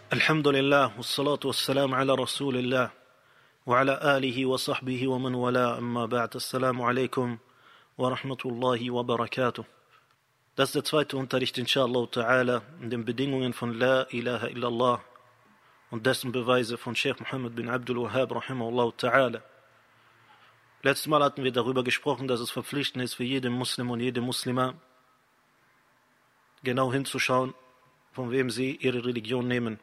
الحمد لله والصلاة والسلام على رسول الله وعلى آله وصحبه ومن والاه أما بعد. Assalamu alaikum wa rahmatullahi wa barakatuh. Das ist der zweite Unterricht, inshallah ta'ala, in den Bedingungen von La ilaha illallah und dessen Beweise von Sheikh Muhammad bin Abdul Wahhab rahimahullah ta'ala. Letztes Mal hatten wir darüber gesprochen, dass es verpflichtend ist für jeden Muslim und jede Muslima, genau hinzuschauen, von wem sie ihre Religion nehmen.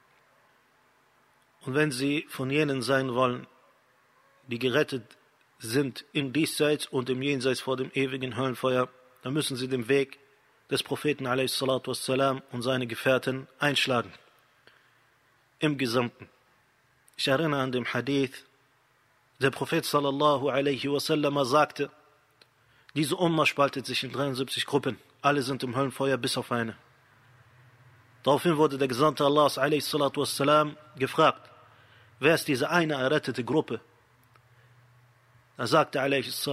Und wenn sie von jenen sein wollen, die gerettet sind im Diesseits und im Jenseits vor dem ewigen Höllenfeuer, dann müssen sie den Weg des Propheten a.s. und seine Gefährten einschlagen. Im Gesamten. Ich erinnere an den Hadith, der Prophet sallallahu alaihi wasallam sagte, diese Umma spaltet sich in 73 Gruppen, alle sind im Höllenfeuer bis auf eine. Daraufhin wurde der Gesandte Allahs a.s. gefragt, wer ist diese eine errettete Gruppe? Er sagte a.s.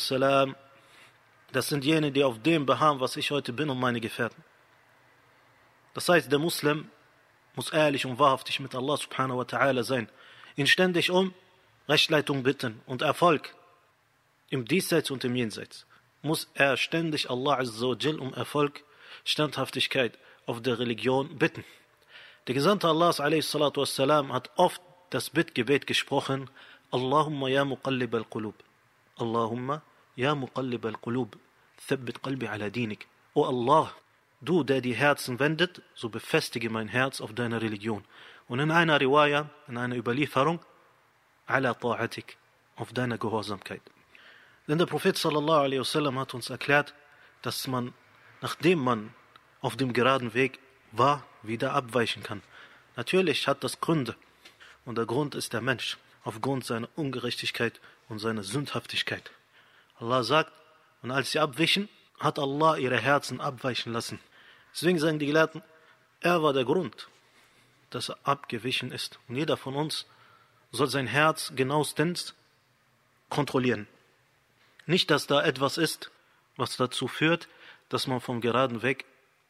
das sind jene, die auf dem beharren, was ich heute bin und meine Gefährten. Das heißt, der Muslim muss ehrlich und wahrhaftig mit Allah subhanahu wa ta'ala sein, ihn ständig um Rechtleitung bitten und Erfolg im Diesseits und im Jenseits. Muss er ständig Allah azza wa jal um Erfolg, Standhaftigkeit auf der Religion bitten. Der Gesandte Allahs a.s. hat oft das Bittgebet gesprochen, Allahumma ya muqallib al-qulub, Allahumma ya muqallib al-qulub, thabbit qalbi ala dinik. O Allah, du, der die Herzen wendet, so befestige mein Herz auf deiner Religion. Und in einer Riwaya, in einer Überlieferung, ala ta'atik, auf deiner Gehorsamkeit. Denn der Prophet sallallahu alaihi wasallam hat uns erklärt, dass man, nachdem man auf dem geraden Weg war, wieder abweichen kann. Natürlich hat das Gründe. Und der Grund ist der Mensch, aufgrund seiner Ungerechtigkeit und seiner Sündhaftigkeit. Allah sagt, und als sie abwichen, hat Allah ihre Herzen abweichen lassen. Deswegen sagen die Gelehrten, er war der Grund, dass er abgewichen ist. Und jeder von uns soll sein Herz genauestens kontrollieren. Nicht, dass da etwas ist, was dazu führt, dass man vom geraden Weg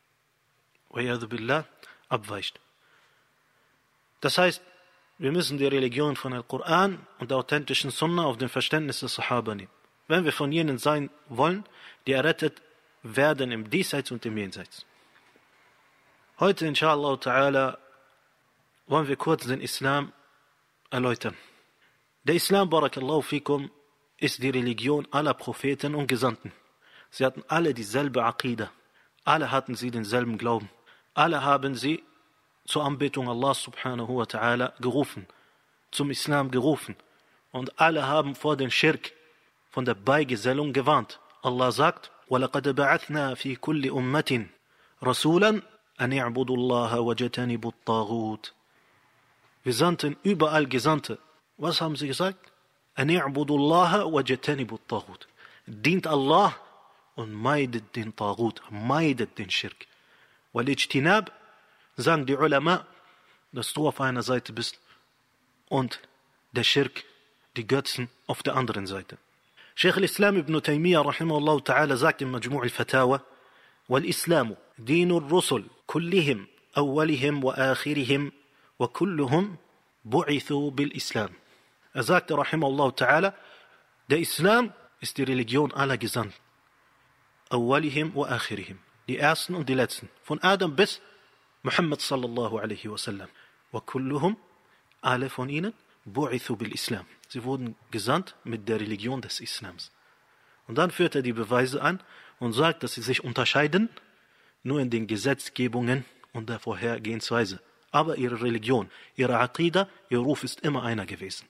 abweicht. Das heißt, wir müssen die Religion von Al-Quran und der authentischen Sunna auf dem Verständnis des Sahaba nehmen. Wenn wir von jenen sein wollen, die errettet werden im Diesseits und im Jenseits. Heute, inshallah ta'ala, wollen wir kurz den Islam erläutern. Der Islam, barakallahu fikum, ist die Religion aller Propheten und Gesandten. Sie hatten alle dieselbe Aqidah. Alle hatten sie denselben Glauben. Alle haben sie zur Anbetung Allah subhanahu wa ta'ala gerufen, zum Islam gerufen. Und alle haben vor dem Schirk, von der Beigesellung gewarnt. Allah sagt, وَلَقَدْ بَعَثْنَا فِي كُلِّ أُمَّةٍ رَسُولًا أَنْ يَعْبُدُوا اللَّهَ وَاجْتَنِبُوا الطَّاغُوتَ. Wir sandten überall Gesandte. Was haben sie gesagt? أَنْ يَعْبُدُوا اللَّهَ وَاجْتَنِبُوا الطَّاغُوتَ. Dient Allah und meidet den Taghut, meidet den Schirk. Wal-Ijtinab, sagen die Ulama, dass du auf einer Seite bist und der Schirk, die Götzen, auf der anderen Seite. Sheikh al-Islam ibn Taymiyyah rahimahullah ta'ala sagt im Majmu' al-Fatawa, wal-Islamu dinu ar-rusul kullihim awwalihim wa akhirihim wa kulluhum bu'ithu bil-Islam. Er sagte rahimahullah ta'ala, der Islam ist die Religion aller Gesandten. Awwalihim wa akhirihim. Die ersten und die letzten. Von Adam bis Muhammad sallallahu alaihi wasallam. Wa kulluhum, alle von ihnen, bu'ithu bil Islam. Sie wurden gesandt mit der Religion des Islams. Und dann führt er die Beweise an und sagt, dass sie sich unterscheiden, nur in den Gesetzgebungen und der Vorhergehensweise. Aber ihre Religion, ihre Aqidah, ihr Ruf ist immer einer gewesen.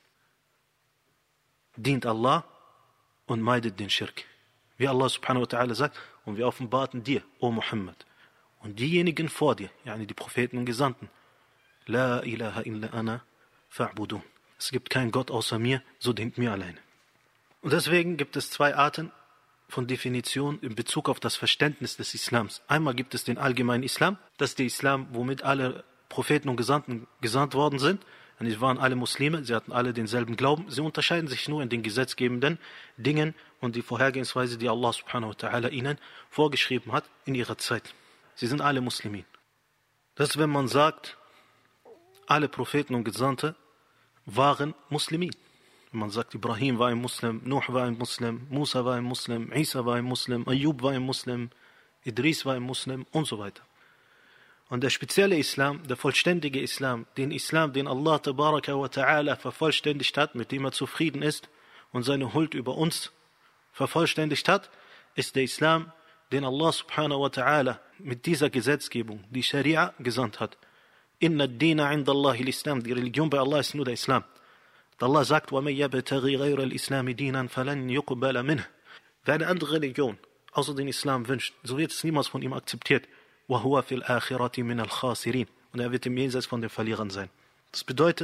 Dient Allah und meidet den Schirk. Wie Allah subhanahu wa ta'ala sagt, und wir offenbarten dir, O Muhammad, und diejenigen vor dir, yani die Propheten und Gesandten, La ilaha illa ana fa'budun. Es gibt keinen Gott außer mir, so dient mir alleine. Und deswegen gibt es zwei Arten von Definition in Bezug auf das Verständnis des Islams. Einmal gibt es den allgemeinen Islam, das ist der Islam, womit alle Propheten und Gesandten gesandt worden sind. Und sie waren alle Muslime, sie hatten alle denselben Glauben. Sie unterscheiden sich nur in den gesetzgebenden Dingen und die Vorhergehensweise, die Allah subhanahu wa ta'ala ihnen vorgeschrieben hat in ihrer Zeit. Sie sind alle Muslimin. Das ist, wenn man sagt, alle Propheten und Gesandte waren Muslimin. Man sagt, Ibrahim war ein Muslim, Nuh war ein Muslim, Musa war ein Muslim, Isa war ein Muslim, Ayub war ein Muslim, Idris war ein Muslim und so weiter. Und der spezielle Islam, der vollständige Islam, den Allah Tabaraka wa Ta'ala vervollständigt hat, mit dem er zufrieden ist und seine Huld über uns vervollständigt hat, ist der Islam, den Allah Subhanahu wa Ta'ala mit dieser Gesetzgebung, die Scharia, gesandt hat. Inna ad-dina 'inda Allahi al-Islam, die Religion bei Allah ist nur der Islam. Und Allah sagt, وَمَنْ يَبْتَغِي غَيْرَ الْإِسْلَامِ دِينًا فَلَنْ يُقْبَلَ مِنْهُ. Wer eine andere Religion außer den Islam wünscht, so wird es niemals von ihm akzeptiert. وَهُوَ فِي الْآخِرَةِ مِنَ الْخَاسِرِينَ. Und er wird im Jenseits von den Verlierern sein. Das bedeutet,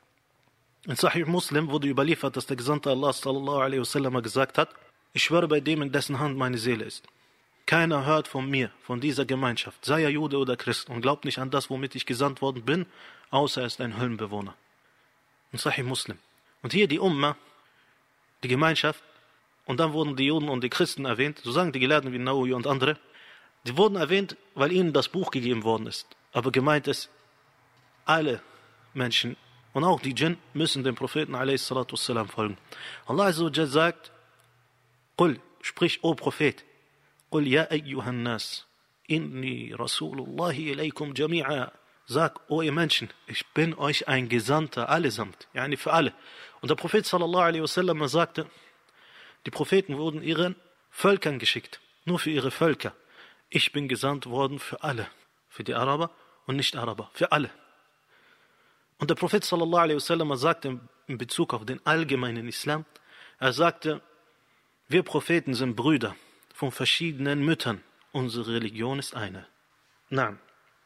in Sahih Muslim wurde überliefert, dass der Gesandte Allah sallallahu alaihi wasallam gesagt hat, ich schwöre bei dem, in dessen Hand meine Seele ist. Keiner hört von mir, von dieser Gemeinschaft, sei er Jude oder Christ, und glaubt nicht an das, womit ich gesandt worden bin, außer er ist ein Höllenbewohner. In Sahih Muslim. Und hier die Umma, die Gemeinschaft, und dann wurden die Juden und die Christen erwähnt, so sagen die Gelehrten wie Nawawi und andere, die wurden erwähnt, weil ihnen das Buch gegeben worden ist. Aber gemeint ist, alle Menschen und auch die Djinn müssen dem Propheten a.s. folgen. Allah Azza wa Jal sagt, Qul, sprich, o Prophet, Qul ya ayyuhan nas, inni rasulullahi ilaykum jami'a. Sag, o ihr Menschen, ich bin euch ein Gesandter, allesamt, yani für alle. Und der Prophet sallallahu alaihi wasallam sagte, die Propheten wurden ihren Völkern geschickt, nur für ihre Völker. Ich bin gesandt worden für alle, für die Araber und Nicht-Araber, für alle. Und der Prophet sallallahu alaihi wasallam sagte in Bezug auf den allgemeinen Islam, er sagte, wir Propheten sind Brüder von verschiedenen Müttern, unsere Religion ist eine. Naam.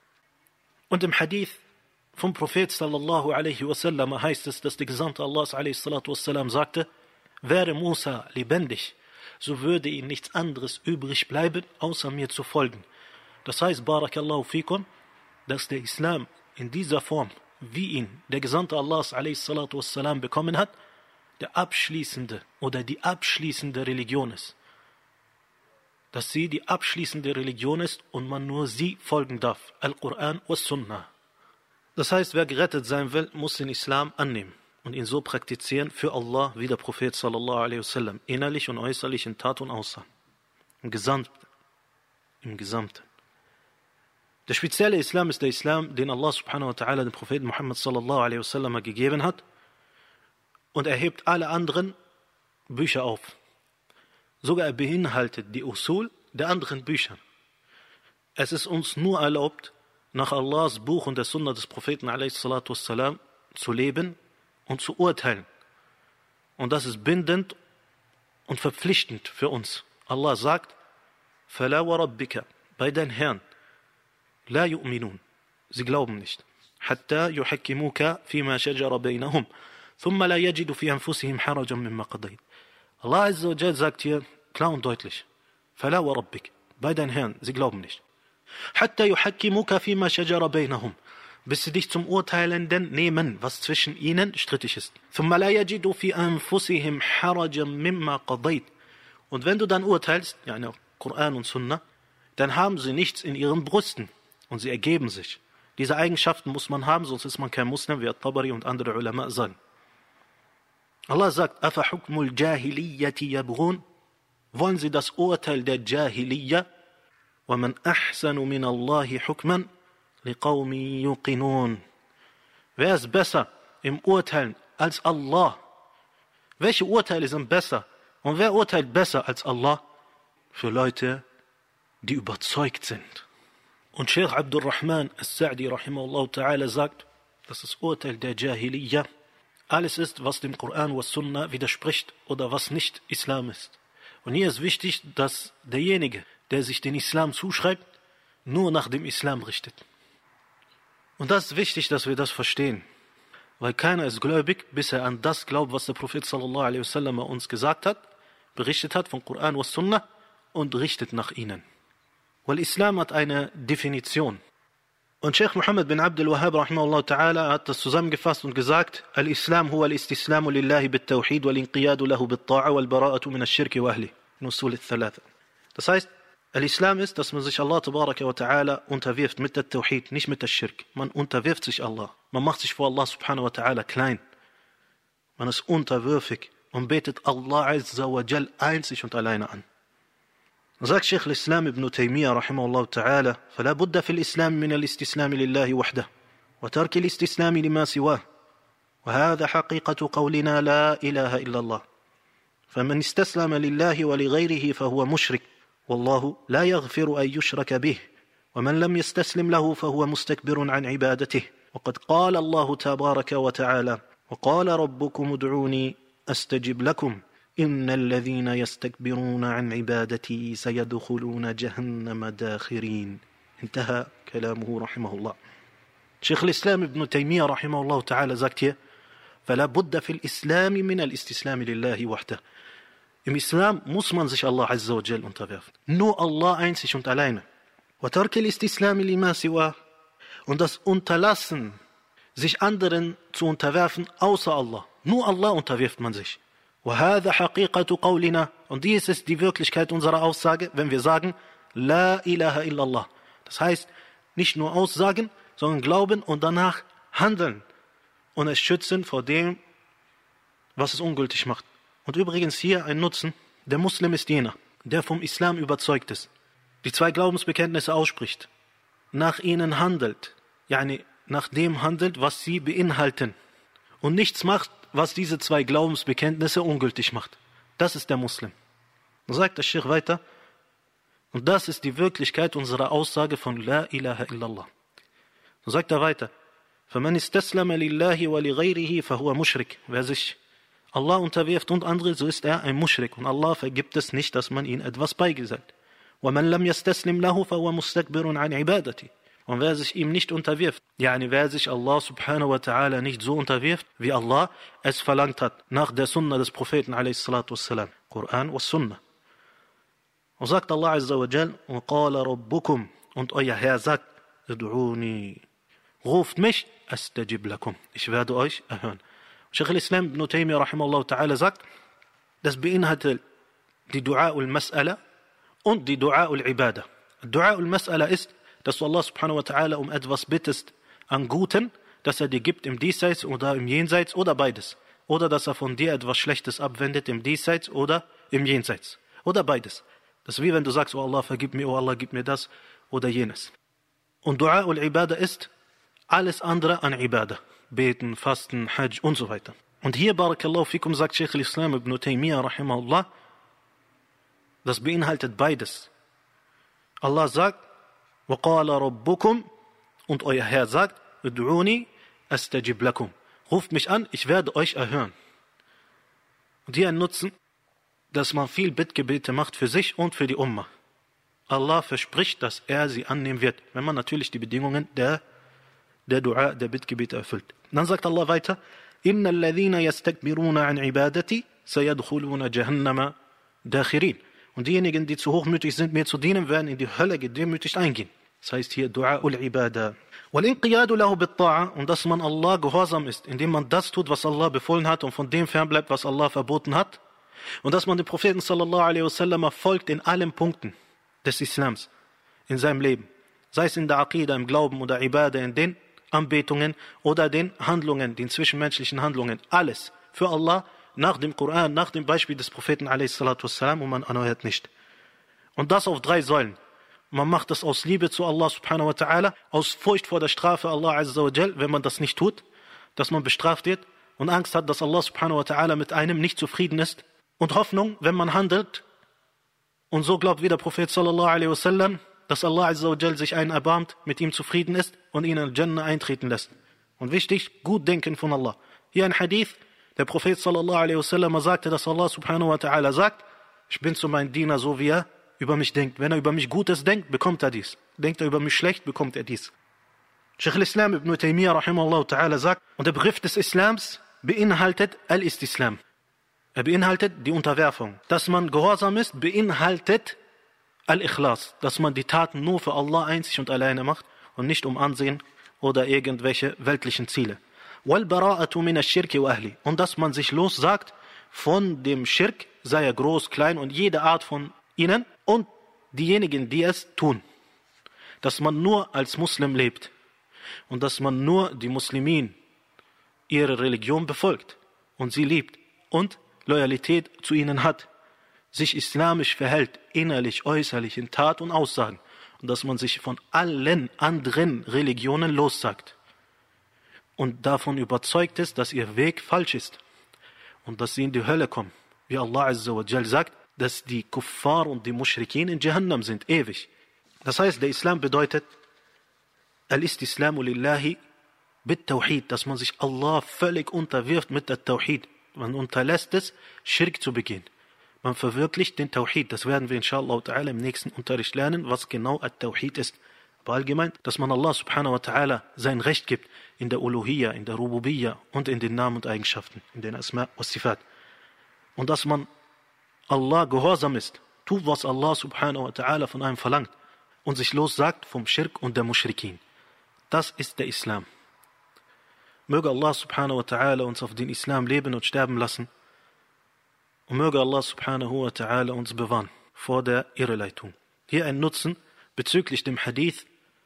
Und im Hadith vom Prophet sallallahu alaihi wasallam heißt es, dass der Gesandte Allahs alaihi salatu wassalam sagte, wäre Musa lebendig, so würde ihm nichts anderes übrig bleiben, außer mir zu folgen. Das heißt, Barakallahu fikum, dass der Islam in dieser Form, wie ihn der Gesandte Allahs alaihi salatu wassalam bekommen hat, der abschließende oder die abschließende Religion ist. Dass sie die abschließende Religion ist und man nur sie folgen darf. Al-Quran was Sunnah. Das heißt, wer gerettet sein will, muss den Islam annehmen und ihn so praktizieren für Allah, wie der Prophet sallallahu alaihi wasallam, innerlich und äußerlich in Tat und Aussagen. Im Gesamten. Der spezielle Islam ist der Islam, den Allah subhanahu wa ta'ala dem Propheten Muhammad sallallahu alaihi wasallam gegeben hat, und er hebt alle anderen Bücher auf. Sogar er beinhaltet die Usul der anderen Bücher. Es ist uns nur erlaubt, nach Allahs Buch und der Sunna des Propheten ﷺ zu leben und zu urteilen. Und das ist bindend und verpflichtend für uns. Allah sagt, فَلَا وَرَبِّكَ, bei deinem Herrn, لَا يُؤْمِنُونَ, sie glauben nicht. حَتَّى يُحَكِّمُوكَ فِيمَا شَجَرَ بَيْنَهُمْ ثُمَّ لَا يَجِدُ فِي أَنفُسِهِمْ حَرَجًا مِمَّا قَضَيْتَ. Allah Azza wa Jal sagt hier klar und deutlich, فَلَا وَرَبِّكَ, bei deinem Herrn, sie glauben nicht. حَتَّى يُحَكِّمُوكَ فِيمَا شَجَرَ بَيْنَهُمْ, bis sie dich zum Urteilenden nehmen, was zwischen ihnen strittig ist. ثُمَّ لَا يَجِدُ فِي أَنفُسِهِمْ حَرَجًا مِمَّا قَضَيْتَ. Und wenn du dann urteilst, ja, in Koran und Sunna, dann haben sie nichts in ihren Brüsten und sie ergeben sich. Diese Eigenschaften muss man haben, sonst ist man kein Muslim, wie At-Tabari und andere Ulama sagen. Allah sagt, أَفَحُكْمُ الْجَاهِلِيَّةِ يَبْغُونَ, wollen sie das Urteil der Jahiliya? وَمَنْ أَحْسَنُ مِنَ اللَّهِ حُكْمًا لِقَوْمٍ يُوقِنُونَ. Wer ist besser im Urteilen als Allah? Welche Urteile sind besser? Und wer urteilt besser als Allah? Für Leute, die überzeugt sind. Und Sheikh Abdul Rahman al-Sa'di rahimahullah ta'ala sagt, dass das Urteil der Jahiliya alles ist, was dem Koran und Sunna widerspricht oder was nicht Islam ist. Und hier ist wichtig, dass derjenige, der sich den Islam zuschreibt, nur nach dem Islam richtet. Und das ist wichtig, dass wir das verstehen. Weil keiner ist gläubig, bis er an das glaubt, was der Prophet sallallahu alaihi wasallam uns gesagt hat, berichtet hat von Koran und Sunna und richtet nach ihnen. Weil Islam hat eine Definition. Und Sheikh Muhammad bin Abdul Wahhab rahimahullah ta'ala hat das zusammengefasst und gesagt, Al-Islam huwa al-istislamu lillahi bit-tawhid wal-inqiyadu lahu bit-ta'a wal-bara'atu min ash-shirki wa ahli. In Usul al-Thalatha. Das heißt, Al-Islam ist, dass man sich Allah tabaraka wa ta'ala unterwirft mit der Tawhid, nicht mit der Schirk. Man unterwirft sich Allah. Man macht sich vor Allah subhanahu wa ta'ala klein. Man ist unterwürfig und betet Allah azza wa jal einzig und alleine an. Sagt Sheikh al-Islam ibn Taymiyyah rahimahullah ta'ala, فلا بد في الإسلام من الاستسلام لله وحده وترك الاستسلام لما سواه وهذا حقيقة قولنا لا إله إلا الله فمن استسلم لله ولغيره فهو مشرك والله لا يغفر أن يشرك به ومن لم يستسلم له فهو مستكبر عن عبادته وقد قال الله تبارك وتعالى وقال ربكم ادعوني أستجب لكم إن الذين يستكبرون عن عبادتي سيدخلون جهنم داخرين انتهى كلامه رحمه الله. شيخ الإسلام ابن تيمية رحمه الله تعالى sagt hier فلا بد في الإسلام من الاستسلام لله وحده. Im Islam muss man sich Allah Azza wa Jal unterwerfen. Nur Allah einzig und alleine. وترك الاستسلام لما سواه. Und das Unterlassen, sich anderen zu unterwerfen, außer Allah. Nur Allah unterwirft man sich. وهذا حقيقة قولنا. Und dies ist die Wirklichkeit unserer Aussage, wenn wir sagen, La ilaha illallah. Das heißt, nicht nur aussagen, sondern glauben und danach handeln. Und es schützen vor dem, was es ungültig macht. Und übrigens hier ein Nutzen, der Muslim ist jener, der vom Islam überzeugt ist, die 2 Glaubensbekenntnisse ausspricht, nach ihnen handelt, yani nach dem handelt, was sie beinhalten und nichts macht, was diese 2 Glaubensbekenntnisse ungültig macht. Das ist der Muslim. Und sagt der Sheikh weiter, und das ist die Wirklichkeit unserer Aussage von La ilaha illallah. Und sagt er weiter, فَمَنْ اسْتَسْلَمَ لِلَّهِ وَلِغَيْرِهِ فَهُوَ مُشْرِكٌ. Wer sich Allah unterwirft und andere, so ist er ein Muschrik. Und Allah vergibt es nicht, dass man ihm etwas beigesellt. وَمَنْ لَمْ يَسْتَسْلِمْ لَهُ فَهُوَ مُسْتَكْبِرٌ عَنْ عِبَادَتِهِ. Und wer sich ihm nicht unterwirft, yani wer sich Allah subhanahu wa ta'ala nicht so unterwirft, wie Allah es verlangt hat, nach der Sunna des Propheten a.s. Koran und Sunna. Und sagt Allah Azza wa Jal, وَقَالَ رَبُّكُمْ. Und euer Herr sagt, ادعوني. Ruft mich, أستجب لكم. Ich werde euch erhören. Sheikh al-Islam ibn Taymiyyah rahimahullah ta'ala sagt, das beinhaltet die Dua al-Mas'ala und die Dua al-Ibadah. Dua al-Mas'ala ist, dass du Allah subhanahu wa ta'ala um etwas bittest an Guten, dass er dir gibt im Diesseits oder im Jenseits oder beides. Oder dass er von dir etwas Schlechtes abwendet im Diesseits oder im Jenseits. Oder beides. Das ist wie wenn du sagst, oh Allah, vergib mir, oh Allah, gib mir das oder jenes. Und Dua al-Ibadah ist alles andere an Ibadah. Beten, Fasten, Hajj und so weiter. Und hier, Barakallahu fikum, sagt Sheikh al-Islam ibn Taymiyyah rahimahullah, das beinhaltet beides. Allah sagt, وَقَالَ رَبُّكُمْ. Und euer Herr sagt, ادعوني أستجب لكم. Ruft mich an, ich werde euch erhören. Und hier ein Nutzen, dass man viel Bittgebete macht für sich und für die Ummah. Allah verspricht, dass er sie annehmen wird, wenn man natürlich die Bedingungen der Dua, der Bittgebete erfüllt. Dann sagt Allah weiter, إِنَّ الَّذِينَ يَسْتَكْبِرُونَ عَنْ عِبَادَتِي سَيَدْخُلُونَ جَهَنَّمَ دَاخِرِينَ. Und diejenigen, die zu hochmütig sind, mir zu dienen, werden in die Hölle gedemütigt eingehen. Das heißt hier Dua ul-Ibadah. وَالْإِنْقِيَادُ لَهُ بِالطَّاعَةِ. Und dass man Allah gehorsam ist, indem man das tut, was Allah befohlen hat und von dem fernbleibt, was Allah verboten hat. Und dass man dem Propheten sallallahu alaihi wasallam folgt in allen Punkten des Islams, in seinem Leben. Sei es in der Aqidah, im Glauben oder Ibadah, in den Anbetungen oder den Handlungen, den zwischenmenschlichen Handlungen. Alles für Allah, nach dem Koran, nach dem Beispiel des Propheten a.s. und man erneuert nicht. Und das auf 3 Säulen. Man macht das aus Liebe zu Allah subhanahu wa ta'ala, aus Furcht vor der Strafe Allah azza wa jal, wenn man das nicht tut, dass man bestraft wird und Angst hat, dass Allah subhanahu wa ta'ala mit einem nicht zufrieden ist und Hoffnung, wenn man handelt und so glaubt wie der Prophet sallallahu alaihi wasallam, dass Allah azza wa jal sich einen erbarmt, mit ihm zufrieden ist und ihn in Al-Jannah eintreten lässt. Und wichtig, gut denken von Allah. Hier ein Hadith, der Prophet sallallahu alaihi wasallam sagte, dass Allah subhanahu wa ta'ala sagt, ich bin zu meinem Diener so, wie er über mich denkt. Wenn er über mich Gutes denkt, bekommt er dies. Denkt er über mich schlecht, bekommt er dies. Sheikh al-Islam ibn Taymiyyah rahimahullah ta'ala sagt, und der Begriff des Islams beinhaltet Al-Istislam. Er beinhaltet die Unterwerfung. Dass man gehorsam ist, beinhaltet Al-Ikhlas. Dass man die Taten nur für Allah einzig und alleine macht und nicht um Ansehen oder irgendwelche weltlichen Ziele. وَالْبَرَاءَةُ مِنَ الشِّرْكِ وَأَهْلِ. Und dass man sich lossagt von dem Schirk, sei er groß, klein und jede Art von ihnen und diejenigen, die es tun, dass man nur als Muslim lebt und dass man nur die Muslimin ihre Religion befolgt und sie liebt und Loyalität zu ihnen hat, sich islamisch verhält, innerlich, äußerlich, in Tat und Aussagen, und dass man sich von allen anderen Religionen lossagt und davon überzeugt ist, dass ihr Weg falsch ist und dass sie in die Hölle kommen. Wie Allah Azza wa Jal sagt, dass die Kuffar und die Mushrikin in Jahannam sind, ewig. Das heißt, der Islam bedeutet Al-Istislamu lillahi bit-Tawhid, dass man sich Allah völlig unterwirft mit der Tawhid. Man unterlässt es, Schirk zu begehen. Man verwirklicht den Tawhid. Das werden wir inshallah ta'ala im nächsten Unterricht lernen, was genau At-Tawhid ist. Aber allgemein, dass man Allah subhanahu wa ta'ala sein Recht gibt in der Uluhiyya, in der Rububiyya und in den Namen und Eigenschaften, in den Asma wa Sifat. Und dass man Allah gehorsam ist, tut, was Allah subhanahu wa ta'ala von einem verlangt und sich lossagt vom Schirk und der Mushrikin. Das ist der Islam. Möge Allah subhanahu wa ta'ala uns auf den Islam leben und sterben lassen. Und möge Allah subhanahu wa ta'ala uns bewahren vor der Irreleitung. Hier ein Nutzen bezüglich dem Hadith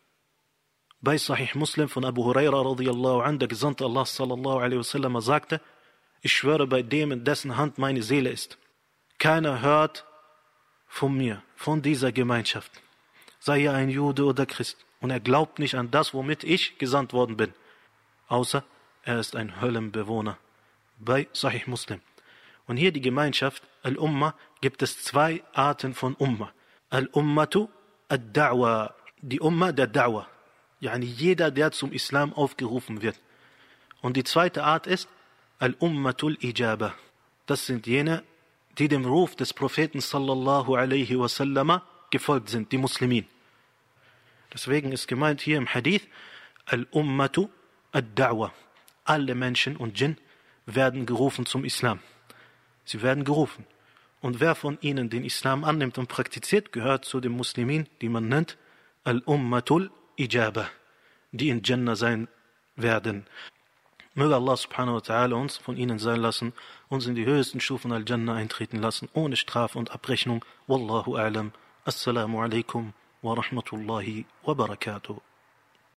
bei Sahih Muslim von Abu Huraira radiyallahu an, der Gesandte Allah sallallahu alaihi wasallam sagte, ich schwöre bei dem, in dessen Hand meine Seele ist. Keiner hört von mir, von dieser Gemeinschaft, sei er ein Jude oder Christ, und er glaubt nicht an das, womit ich gesandt worden bin, außer er ist ein Höllenbewohner. Bei Sahih Muslim. Und hier die Gemeinschaft, Al-Umma, gibt es zwei Arten von Umma. Al-Ummatu ad-Da'wa, die Umma der Da'wa. Yani jeder, der zum Islam aufgerufen wird. Und die zweite Art ist Al-Ummatul Ijaba. Das sind jene, die dem Ruf des Propheten sallallahu alaihi wasallam gefolgt sind, die Muslimin. Deswegen ist gemeint hier im Hadith Al-Ummatu ad-Da'wa. Alle Menschen und Djinn werden gerufen zum Islam. Sie werden gerufen. Und wer von ihnen den Islam annimmt und praktiziert, gehört zu den Muslimin, die man nennt Al-Ummatul Ijaba, die in Jannah sein werden. Möge Allah subhanahu wa ta'ala uns von ihnen sein lassen, uns in die höchsten Stufen Al-Jannah eintreten lassen, ohne Strafe und Abrechnung. Wallahu a'lam. Assalamu alaikum wa rahmatullahi wa barakatuh.